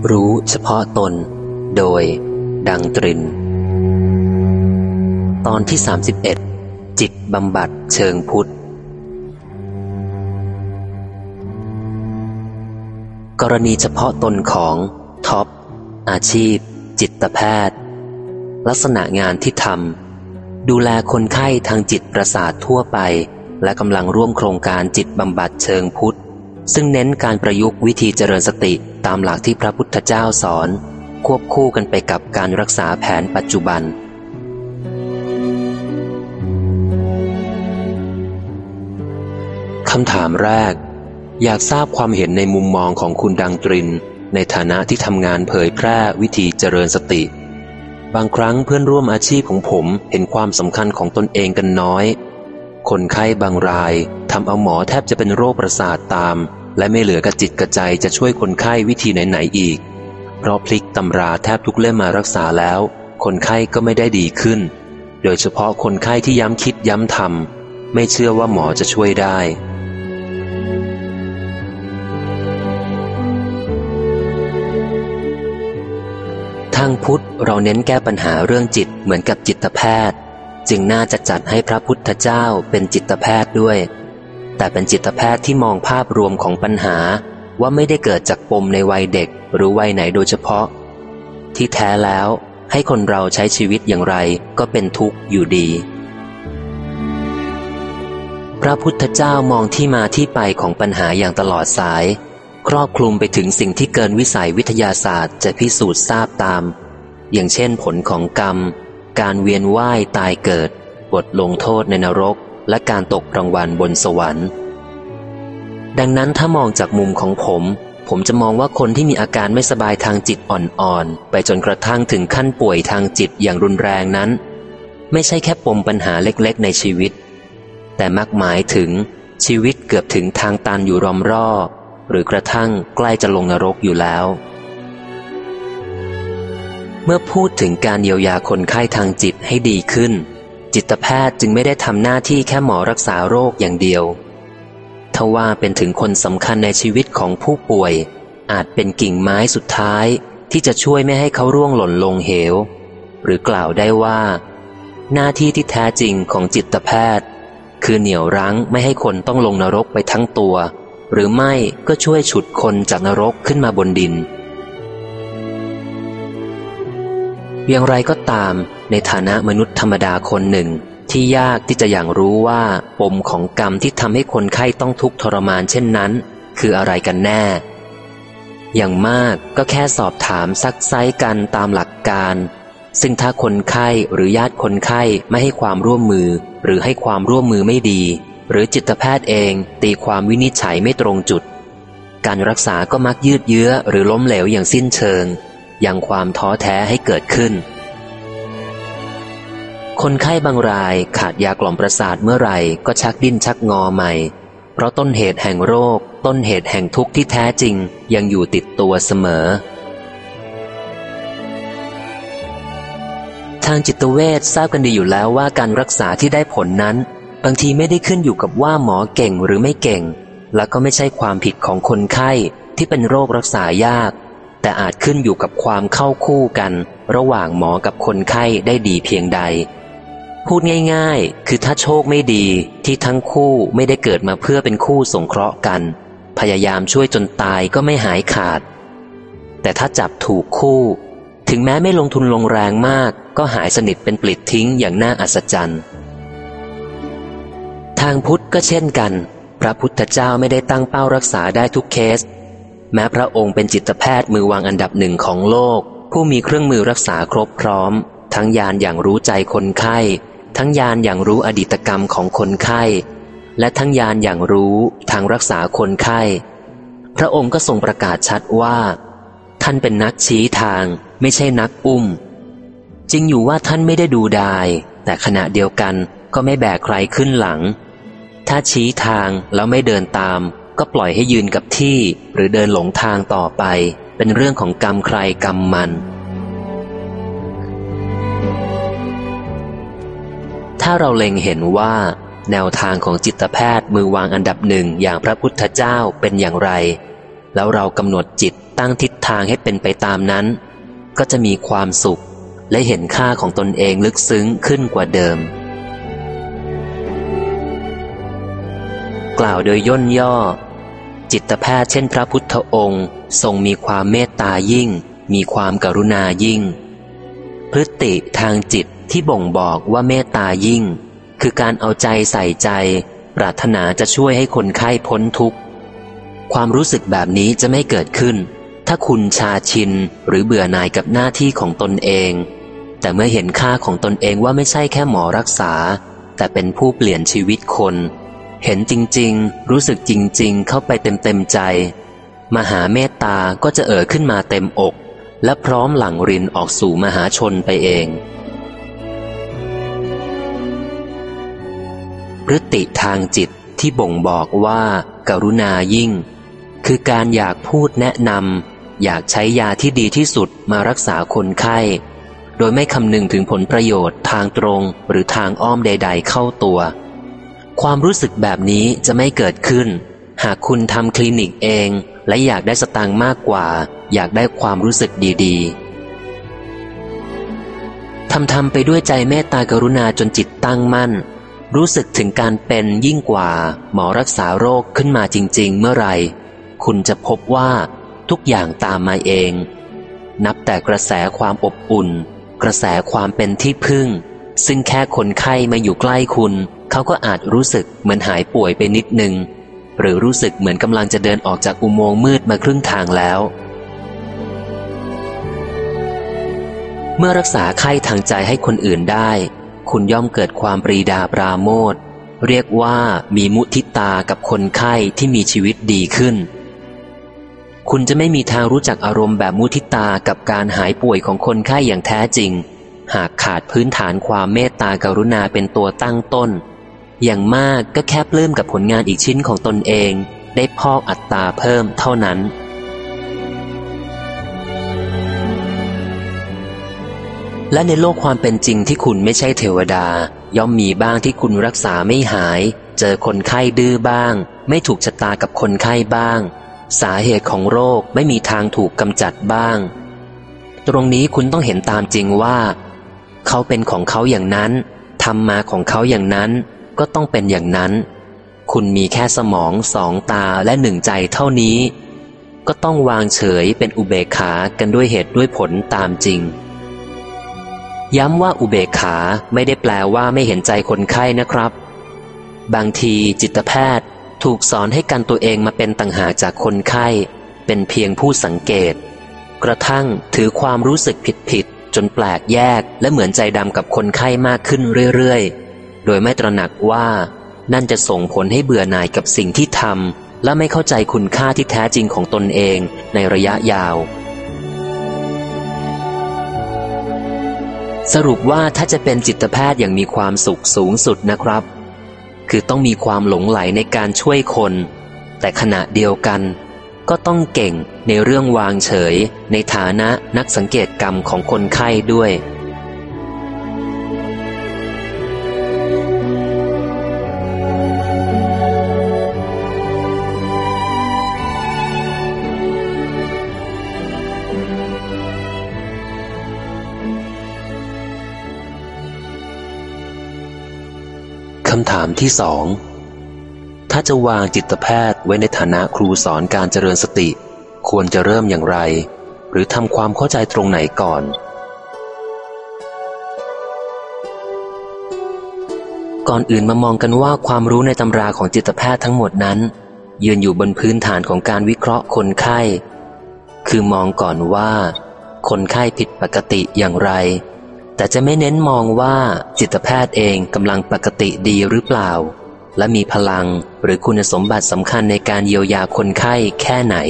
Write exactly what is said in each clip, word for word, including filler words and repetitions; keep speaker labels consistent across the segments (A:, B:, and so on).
A: รู้เฉพาะตนโดยดังตรินตอนที่สามสิบเอ็ดจิตบำบัดเชิงพุทธกรณีเฉพาะตนของท็อปอาชีพจิตแพทย์ลักษณะงานที่ทำดูแลคนไข้ทางจิตประสาททั่วไปและกำลังร่วมโครงการจิตบำบัดเชิงพุทธซึ่งเน้นการประยุกต์วิธีเจริญสติตามหลักที่พระพุทธเจ้าสอนควบคู่กันไปกับการรักษาแผนปัจจุบันคำถามแรกอยากทราบความเห็นในมุมมองของคุณดังตรินในฐานะที่ทำงานเผยแพร่วิธีเจริญสติบางครั้งเพื่อนร่วมอาชีพของผมเห็นความสำคัญของตนเองกันน้อยคนไข้บางรายทำเอาหมอแทบจะเป็นโรคประสาทตามและไม่เหลือกระจิตกระใจจะช่วยคนไข้วิธีไหนๆอีกเพราะพลิกตำราแทบทุกเล่มมารักษาแล้วคนไข้ก็ไม่ได้ดีขึ้นโดยเฉพาะคนไข้ที่ย้ำคิดย้ำทำไม่เชื่อว่าหมอจะช่วยได้ทางพุทธเราเน้นแก้ปัญหาเรื่องจิตเหมือนกับจิตแพทย์จึงน่าจะจัดให้พระพุทธเจ้าเป็นจิตแพทย์ด้วยแต่เป็นจิตแพทย์ที่มองภาพรวมของปัญหาว่าไม่ได้เกิดจากปมในวัยเด็กหรือวัยไหนโดยเฉพาะที่แท้แล้วให้คนเราใช้ชีวิตอย่างไรก็เป็นทุกข์อยู่ดีพระพุทธเจ้ามองที่มาที่ไปของปัญหาอย่างตลอดสายครอบคลุมไปถึงสิ่งที่เกินวิสัยวิทยาศาสตร์จะพิสูจน์ทราบตามอย่างเช่นผลของกรรมการเวียนว่ายตายเกิดบทลงโทษในนรกและการตกรางวัลบนสวรรค์ดังนั้นถ้ามองจากมุมของผมผมจะมองว่าคนที่มีอาการไม่สบายทางจิตอ่อนๆไปจนกระทั่งถึงขั้นป่วยทางจิตอย่างรุนแรงนั้นไม่ใช่แค่ปมปัญหาเล็กๆในชีวิตแต่มักหมายถึงชีวิตเกือบถึงทางตันอยู่รอมรอหรือกระทั่งใกล้จะลงนรกอยู่แล้วเมื่อพูดถึงการเยียวยาคนไข้ทางจิตให้ดีขึ้นจิตแพทย์จึงไม่ได้ทำหน้าที่แค่หมอรักษาโรคอย่างเดียวทว่าเป็นถึงคนสำคัญในชีวิตของผู้ป่วยอาจเป็นกิ่งไม้สุดท้ายที่จะช่วยไม่ให้เขาร่วงหล่นลงเหวหรือกล่าวได้ว่าหน้าที่ที่แท้จริงของจิตแพทย์คือเหนี่ยวรั้งไม่ให้คนต้องลงนรกไปทั้งตัวหรือไม่ก็ช่วยฉุดคนจากนรกขึ้นมาบนดินอย่างไรก็ตามในฐานะมนุษย์ธรรมดาคนหนึ่งที่ยากที่จะอย่างรู้ว่าปมของกรรมที่ทำให้คนไข้ต้องทุกข์ทรมานเช่นนั้นคืออะไรกันแน่อย่างมากก็แค่สอบถามซักไซ้กันตามหลักการซึ่งถ้าคนไข้หรือญาติคนไข้ไม่ให้ความร่วมมือหรือให้ความร่วมมือไม่ดีหรือจิตแพทย์เองตีความวินิจฉัยไม่ตรงจุดการรักษาก็มักยืดเยื้อหรือล้มเหลวอย่างสิ้นเชิงยังความท้อแท้ให้เกิดขึ้นคนไข้บางรายขาดยากล่อมประสาทเมื่อไหร่ก็ชักดิ้นชักงอใหม่เพราะต้นเหตุแห่งโรคต้นเหตุแห่งทุกข์ที่แท้จริงยังอยู่ติดตัวเสมอทางจิตเวชทราบกันดีอยู่แล้วว่าการรักษาที่ได้ผลนั้นบางทีไม่ได้ขึ้นอยู่กับว่าหมอเก่งหรือไม่เก่งและก็ไม่ใช่ความผิดของคนไข้ที่เป็นโรครักษายากแต่อาจขึ้นอยู่กับความเข้าคู่กันระหว่างหมอกับคนไข้ได้ดีเพียงใดพูดง่ายๆคือถ้าโชคไม่ดีที่ทั้งคู่ไม่ได้เกิดมาเพื่อเป็นคู่สงเคราะห์กันพยายามช่วยจนตายก็ไม่หายขาดแต่ถ้าจับถูกคู่ถึงแม้ไม่ลงทุนลงแรงมากก็หายสนิทเป็นปลิดทิ้งอย่างน่าอัศจรรย์ทางพุทธก็เช่นกันพระพุทธเจ้าไม่ได้ตั้งเป้ารักษาได้ทุกเคสแม้พระองค์เป็นจิตแพทย์มือวางอันดับหนึ่งของโลกผู้มีเครื่องมือรักษาครบพร้อมทั้งญาณอย่างรู้ใจคนไข้ทั้งญาณอย่างรู้อดีตกรรมของคนไข้และทั้งญาณอย่างรู้ทางรักษาคนไข้พระองค์ก็ทรงประกาศชัดว่าท่านเป็นนักชี้ทางไม่ใช่นักอุ้มจริงอยู่ว่าท่านไม่ได้ดูดายแต่ขณะเดียวกันก็ไม่แบกใครขึ้นหลังถ้าชี้ทางแล้วไม่เดินตามก็ปล่อยให้ยืนกับที่หรือเดินหลงทางต่อไปเป็นเรื่องของกรรมใครกรรมมันถ้าเราเล็งเห็นว่าแนวทางของจิตแพทย์มือวางอันดับหนึ่งอย่างพระพุทธเจ้าเป็นอย่างไรแล้วเรากำหนดจิตตั้งทิศทางให้เป็นไปตามนั้นก็จะมีความสุขและเห็นค่าของตนเองลึกซึ้งขึ้นกว่าเดิมกล่าวโดยย่นย่อจิตแพทย์เช่นพระพุทธองค์ทรงมีความเมตตายิ่งมีความกรุณายิ่งพฤติทางจิตที่บ่งบอกว่าเมตตายิ่งคือการเอาใจใส่ใจปรารถนาจะช่วยให้คนไข้พ้นทุกข์ความรู้สึกแบบนี้จะไม่เกิดขึ้นถ้าคุณชาชินหรือเบื่อหน่ายกับหน้าที่ของตนเองแต่เมื่อเห็นค่าของตนเองว่าไม่ใช่แค่หมอรักษาแต่เป็นผู้เปลี่ยนชีวิตคนเห็นจริงๆรู้สึกจริงๆเข้าไปเต็มๆใจมหาเมตตาก็จะเอ่อขึ้นมาเต็มอกและพร้อมหลั่งรินออกสู่มหาชนไปเองพฤติทางจิตที่บ่งบอกว่ากรุณายิ่งคือการอยากพูดแนะนำอยากใช้ยาที่ดีที่สุดมารักษาคนไข้โดยไม่คำนึงถึงผลประโยชน์ทางตรงหรือทางอ้อมใดๆเข้าตัวความรู้สึกแบบนี้จะไม่เกิดขึ้นหากคุณทำคลินิกเองและอยากได้สตางค์มากกว่าอยากได้ความรู้สึกดีๆทำทำไปด้วยใจเมตตากรุณาจนจิตตั้งมั่นรู้สึกถึงการเป็นยิ่งกว่าหมอรักษาโรคขึ้นมาจริงๆเมื่อไหร่คุณจะพบว่าทุกอย่างตามมาเองนับแต่กระแสความอบอุ่นกระแสความเป็นที่พึ่งซึ่งแค่คนไข้มาอยู่ใกล้คุณเขาก็อาจรู้สึกเหมือนหายป่วยไปนิดนึงหรือรู้สึกเหมือนกำลังจะเดินออกจากอุโมงค์มืดมาครึ่งทางแล้วเมื่อรักษาไข้ทางใจให้คนอื่นได้คุณย่อมเกิดความปรีดาปราโมทย์เรียกว่ามีมุทิตากับคนไข้ที่มีชีวิตดีขึ้นคุณจะไม่มีทางรู้จักอารมณ์แบบมุทิตากับการหายป่วยของคนไข้อย่างแท้จริงหากขาดพื้นฐานความเมตตากรุณาเป็นตัวตั้งต้นอย่างมากก็แค่ปลื้มกับผลงานอีกชิ้นของตนเองได้พอกอัตตาเพิ่มเท่านั้นและในโลกความเป็นจริงที่คุณไม่ใช่เทวดาย่อมมีบ้างที่คุณรักษาไม่หายเจอคนไข้ดื้อบ้างไม่ถูกชะตากับคนไข้บ้างสาเหตุของโรคไม่มีทางถูกกำจัดบ้างตรงนี้คุณต้องเห็นตามจริงว่าเขาเป็นของเขาอย่างนั้นทำมาของเขาอย่างนั้นก็ต้องเป็นอย่างนั้นคุณมีแค่สมองสองตาและหนึ่งใจเท่านี้ก็ต้องวางเฉยเป็นอุเบกขากันด้วยเหตุด้วยผลตามจริงย้ำว่าอุเบกขาไม่ได้แปลว่าไม่เห็นใจคนไข้นะครับบางทีจิตแพทย์ถูกสอนให้กันตัวเองมาเป็นต่างหากจากคนไข้เป็นเพียงผู้สังเกตกระทั่งถือความรู้สึกผิดๆจนแปลกแยกและเหมือนใจดำกับคนไข้มากขึ้นเรื่อยๆโดยไม่ตระหนักว่านั่นจะส่งผลให้เบื่อหน่ายกับสิ่งที่ทำและไม่เข้าใจคุณค่าที่แท้จริงของตนเองในระยะยาวสรุปว่าถ้าจะเป็นจิตแพทย์อย่างมีความสุขสูงสุดนะครับคือต้องมีความหลงใหลในการช่วยคนแต่ขณะเดียวกันก็ต้องเก่งในเรื่องวางเฉยในฐานะนักสังเกตกรรมของคนไข้ด้วยคำถามที่สองถ้าจะวางจิตแพทย์ไว้ในฐานะครูสอนการเจริญสติควรจะเริ่มอย่างไรหรือทำความเข้าใจตรงไหนก่อนก่อนอื่นมามองกันว่าความรู้ในตำราของจิตแพทย์ทั้งหมดนั้นยืนอยู่บนพื้นฐานของการวิเคราะห์คนไข้คือมองก่อนว่าคนไข้ผิดปกติอย่างไรแต่จะไม่เน้นมองว่าจิตแพทย์เองกำลังปกติดีหรือเปล่าและมีพลังหรือคุณสมบัติสำคัญในการเยียวยาคนไข้แค่ไหน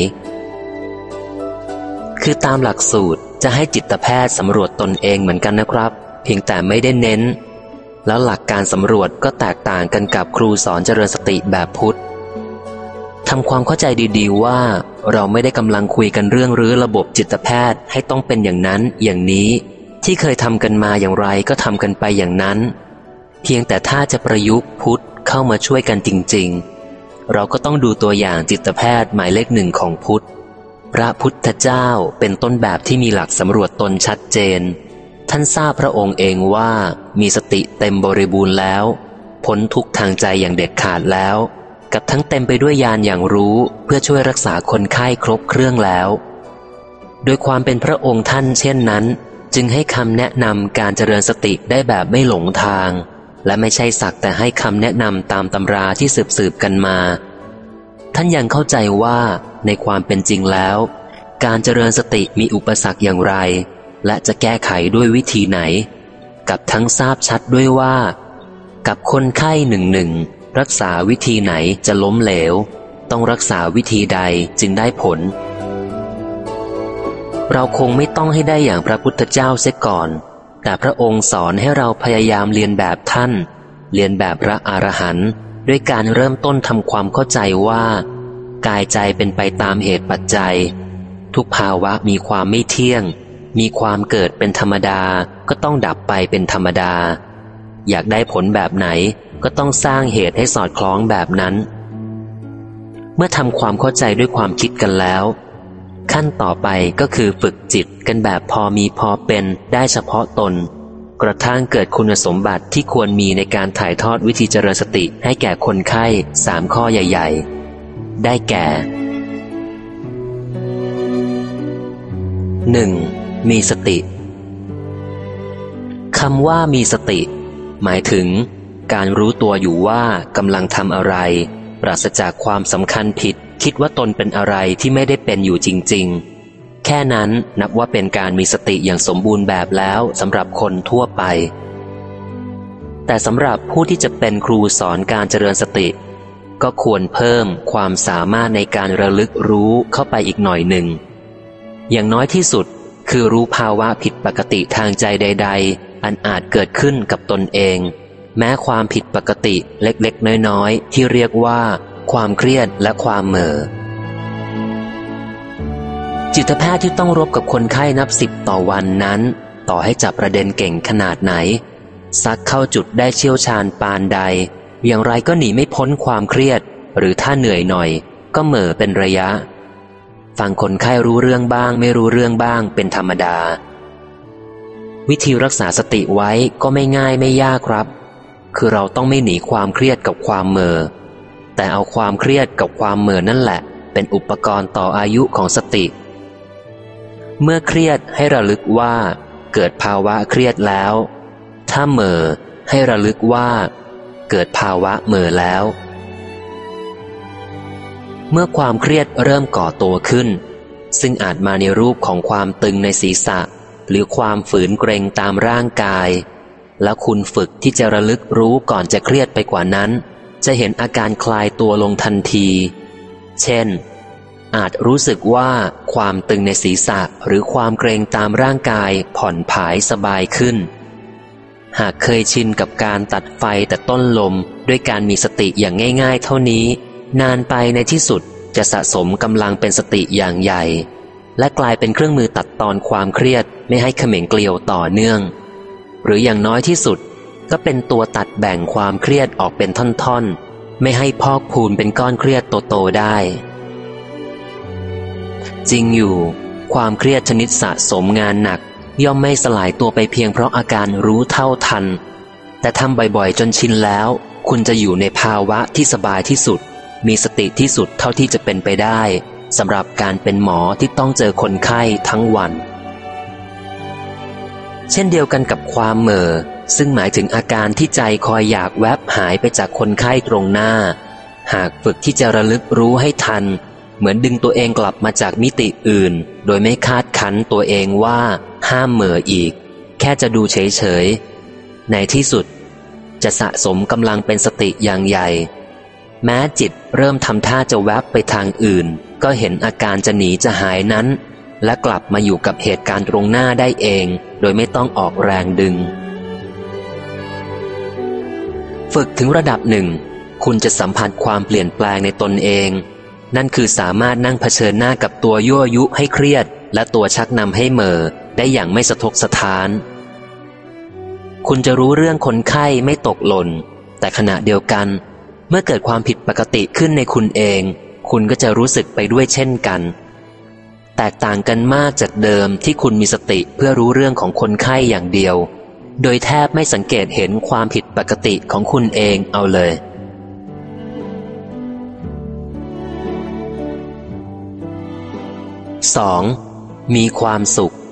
A: คือตามหลักสูตรจะให้จิตแพทย์สำรวจตนเองเหมือนกันนะครับเพียงแต่ไม่ได้เน้นแล้วหลักการสำรวจก็แตกต่างกันกับครูสอนเจริญสติแบบพุทธทำความเข้าใจดีๆว่าเราไม่ได้กำลังคุยกันเรื่องรื้อระบบจิตแพทย์ให้ต้องเป็นอย่างนั้นอย่างนี้ที่เคยทำกันมาอย่างไรก็ทำกันไปอย่างนั้นเพียงแต่ถ้าจะประยุกต์พุทธเข้ามาช่วยกันจริงๆเราก็ต้องดูตัวอย่างจิตแพทย์หมายเลขหนึ่งของพุทธพระพุทธเจ้าเป็นต้นแบบที่มีหลักสำรวจตนชัดเจนท่านทราบพระองค์เองว่ามีสติเต็มบริบูรณ์แล้วพ้นทุกข์ทางใจอย่างเด็ดขาดแล้วกับทั้งเต็มไปด้วยญาณอย่างรู้เพื่อช่วยรักษาคนไข้ครบเครื่องแล้วโดยความเป็นพระองค์ท่านเช่นนั้นจึงให้คำแนะนำการเจริญสติได้แบบไม่หลงทางและไม่ใช่สักแต่ให้คำแนะนำตามตำราที่สืบสืบกันมาท่านยังเข้าใจว่าในความเป็นจริงแล้วการเจริญสติมีอุปสรรคอย่างไรและจะแก้ไขด้วยวิธีไหนกับทั้งทราบชัดด้วยว่ากับคนไข้หนึ่งหนึ่งรักษาวิธีไหนจะล้มเหลวต้องรักษาวิธีใดจึงได้ผลเราคงไม่ต้องให้ได้อย่างพระพุทธเจ้าเสียก่อนแต่พระองค์สอนให้เราพยายามเรียนแบบท่านเรียนแบบพระอรหันต์ด้วยการเริ่มต้นทำความเข้าใจว่ากายใจเป็นไปตามเหตุปัจจัยทุกภาวะมีความไม่เที่ยงมีความเกิดเป็นธรรมดาก็ต้องดับไปเป็นธรรมดาอยากได้ผลแบบไหนก็ต้องสร้างเหตุให้สอดคล้องแบบนั้นเมื่อทำความเข้าใจด้วยความคิดกันแล้วขั้นต่อไปก็คือฝึกจิตกันแบบพอมีพอเป็นได้เฉพาะตนกระทั่งเกิดคุณสมบัติที่ควรมีในการถ่ายทอดวิธีเจริญสติให้แก่คนไข้สามข้อใหญ่ๆได้แก่ หนึ่ง. มีสติคำว่ามีสติหมายถึงการรู้ตัวอยู่ว่ากำลังทำอะไรปราศจากความสำคัญผิดคิดว่าตนเป็นอะไรที่ไม่ได้เป็นอยู่จริงๆแค่นั้นนับว่าเป็นการมีสติอย่างสมบูรณ์แบบแล้วสำหรับคนทั่วไปแต่สำหรับผู้ที่จะเป็นครูสอนการเจริญสติก็ควรเพิ่มความสามารถในการระลึกรู้เข้าไปอีกหน่อยหนึ่งอย่างน้อยที่สุดคือรู้ภาวะผิดปกติทางใจใดๆอันอาจเกิดขึ้นกับตนเองแม้ความผิดปกติเล็กๆน้อยๆที่เรียกว่าความเครียดและความเหม่อจิตแพทย์ที่ต้องรบกับคนไข้นับสิบต่อวันนั้นต่อให้จับประเด็นเก่งขนาดไหนซักเข้าจุดได้เชี่ยวชาญปานใดอย่างไรก็หนีไม่พ้นความเครียดหรือถ้าเหนื่อยหน่อยก็เหม่อเป็นระยะฟังคนไข้รู้เรื่องบ้างไม่รู้เรื่องบ้างเป็นธรรมดาวิธีรักษาสติไว้ก็ไม่ง่ายไม่ยากครับคือเราต้องไม่หนีความเครียดกับความเหม่อแต่เอาความเครียดกับความเหม่อนั่นแหละเป็นอุปกรณ์ต่ออายุของสติเมื่อเครียดให้ระลึกว่าเกิดภาวะเครียดแล้วถ้าเหม่อให้ระลึกว่าเกิดภาวะเหม่อแล้วเมื่อความเครียดเริ่มก่อตัวขึ้นซึ่งอาจมาในรูปของความตึงในศีรษะหรือความฝืนเกร็งตามร่างกายแล้วคุณฝึกที่จะระลึกรู้ก่อนจะเครียดไปกว่านั้นจะเห็นอาการคลายตัวลงทันทีเช่นอาจรู้สึกว่าความตึงในศีรษะหรือความเกร็งตามร่างกายผ่อนผายสบายขึ้นหากเคยชินกับการตัดไฟแต่ต้นลมด้วยการมีสติอย่างง่ายๆเท่านี้นานไปในที่สุดจะสะสมกำลังเป็นสติอย่างใหญ่และกลายเป็นเครื่องมือตัดตอนความเครียดไม่ให้เขม่งเกลียวต่อเนื่องหรืออย่างน้อยที่สุดก็เป็นตัวตัดแบ่งความเครียดออกเป็นท่อนๆไม่ให้พอกพูนเป็นก้อนเครียดโตๆได้จริงอยู่ความเครียดชนิดสะสมงานหนักย่อมไม่สลายตัวไปเพียงเพราะอาการรู้เท่าทันแต่ทำบ่อยๆจนชินแล้วคุณจะอยู่ในภาวะที่สบายที่สุดมีสติที่สุดเท่าที่จะเป็นไปได้สำหรับการเป็นหมอที่ต้องเจอคนไข้ทั้งวันเช่นเดียวกันกับความเหม่อซึ่งหมายถึงอาการที่ใจคอยอยากแวบหายไปจากคนไข้ตรงหน้าหากฝึกที่จะระลึกรู้ให้ทันเหมือนดึงตัวเองกลับมาจากมิติอื่นโดยไม่คาดคั้นตัวเองว่าห้ามเหม่ออีกแค่จะดูเฉยๆในที่สุดจะสะสมกำลังเป็นสติอย่างใหญ่แม้จิตเริ่มทำท่าจะแวบไปทางอื่นก็เห็นอาการจะหนีจะหายนั้นและกลับมาอยู่กับเหตุการณ์ตรงหน้าได้เองโดยไม่ต้องออกแรงดึงฝึกถึงระดับหนึ่งคุณจะสัมผัสความเปลี่ยนแปลงในตนเองนั่นคือสามารถนั่งเผชิญหน้ากับตัวยั่วยุให้เครียดและตัวชักนำให้เหม่อได้อย่างไม่สะทกสะท้านคุณจะรู้เรื่องคนไข้ไม่ตกหล่นแต่ขณะเดียวกันเมื่อเกิดความผิดปกติขึ้นในคุณเองคุณก็จะรู้สึกไปด้วยเช่นกันแตกต่างกันมากจากเดิมที่คุณมีสติเพื่อรู้เรื่องของคนไข้อย่างเดียวโดยแทบไม่สังเกตเห็นความผิดปกติของคุณเองเอาเลย สอง. มีความสุข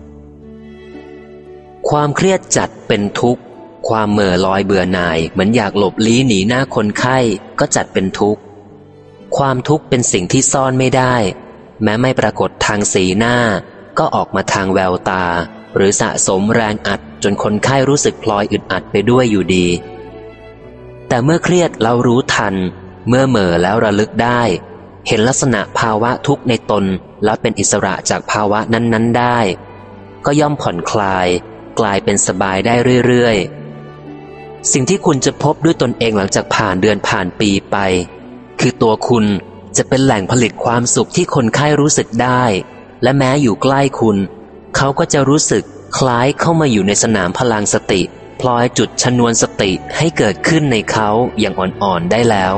A: ความเครียดจัดเป็นทุกข์ความเหม่อลอยเบื่อหน่ายเหมือนอยากหลบลี้หนีหน้าคนไข้ก็จัดเป็นทุกข์ความทุกข์เป็นสิ่งที่ซ่อนไม่ได้แม้ไม่ปรากฏทางสีหน้าก็ออกมาทางแววตาหรือสะสมแรงอัดจนคนไข้รู้สึกพลอยอึดอัดไปด้วยอยู่ดีแต่เมื่อเครียดเรารู้ทันเมื่อเหม่อแล้วระลึกได้เห็นลักษณะภาวะทุกข์ในตนแล้วเป็นอิสระจากภาวะนั้นๆได้ก็ย่อมผ่อนคลายกลายเป็นสบายได้เรื่อยๆสิ่งที่คุณจะพบด้วยตนเองหลังจากผ่านเดือนผ่านปีไปคือตัวคุณจะเป็นแหล่งผลิตความสุขที่คนไข้รู้สึกได้และแม้อยู่ใกล้คุณเขาก็จะรู้สึกคล้ายเข้ามาอยู่ในสนามพลังสติพลอยจุดชนวนสติให้เกิดขึ้นในเขาอย่างอ่อนๆได้แล้ว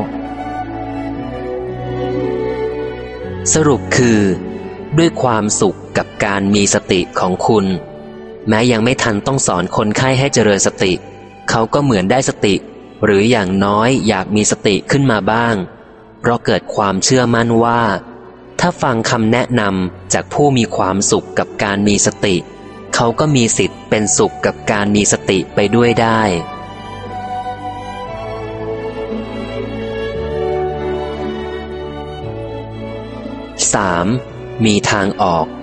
A: สรุปคือด้วยความสุขกับการมีสติของคุณแม้ยังไม่ทันต้องสอนคนไข้ให้เจริญสติเขาก็เหมือนได้สติหรืออย่างน้อยอยากมีสติขึ้นมาบ้างเพราะเกิดความเชื่อมั่นว่าถ้าฟังคำแนะนำจากผู้มีความสุขกับการมีสติเขาก็มีสิทธิ์เป็นสุขกับการมีสติไปด้วยได้ สาม. มีทางออก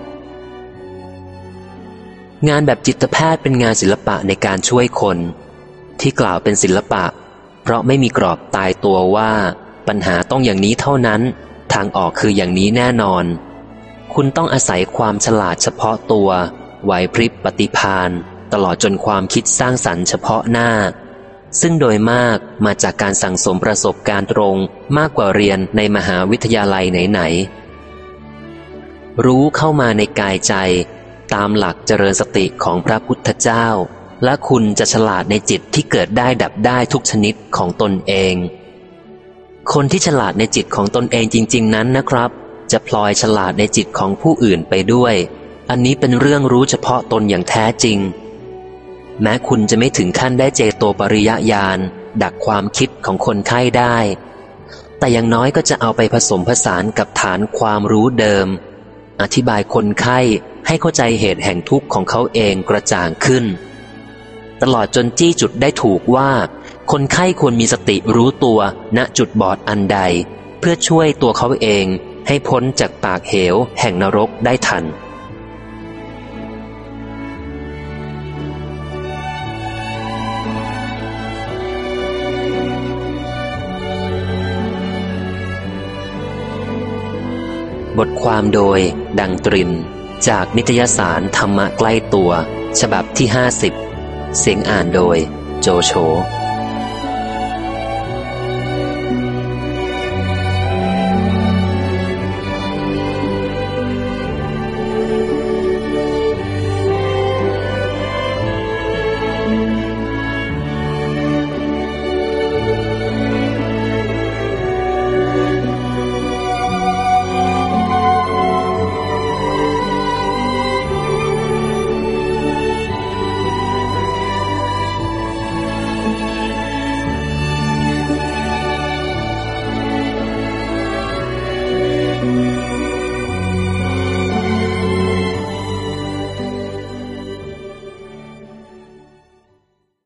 A: งานแบบจิตแพทย์เป็นงานศิลปะในการช่วยคนที่กล่าวเป็นศิลปะเพราะไม่มีกรอบตายตัวว่าปัญหาต้องอย่างนี้เท่านั้นทางออกคืออย่างนี้แน่นอนคุณต้องอาศัยความฉลาดเฉพาะตัวไหวพริบปฏิภาณตลอดจนความคิดสร้างสรรค์เฉพาะหน้าซึ่งโดยมากมาจากการสั่งสมประสบการณ์ตรงมากกว่าเรียนในมหาวิทยาลัยไหนๆรู้เข้ามาในกายใจตามหลักเจริญสติของพระพุทธเจ้าและคุณจะฉลาดในจิตที่เกิดได้ดับได้ทุกชนิดของตนเองคนที่ฉลาดในจิตของตนเองจริงๆนั้นนะครับจะพลอยฉลาดในจิตของผู้อื่นไปด้วยอันนี้เป็นเรื่องรู้เฉพาะตนอย่างแท้จริงแม้คุณจะไม่ถึงขั้นได้เจโตปริยญาณดักความคิดของคนไข้ได้แต่อย่างน้อยก็จะเอาไปผสมผสานกับฐานความรู้เดิมอธิบายคนไข้ให้เข้าใจเหตุแห่งทุกข์ของเขาเองกระจ่างขึ้นตลอดจนจี้จุดได้ถูกว่าคนไข้ควรมีสติรู้ตัวณจุดบอดอันใดเพื่อช่วยตัวเขาเองให้พ้นจากปากเหวแห่งนรกได้ทันบทความโดยดังตรินจากนิตยสารธรรมะใกล้ตัวฉบับที่ห้าสิบเสียงอ่านโดยโจโฉ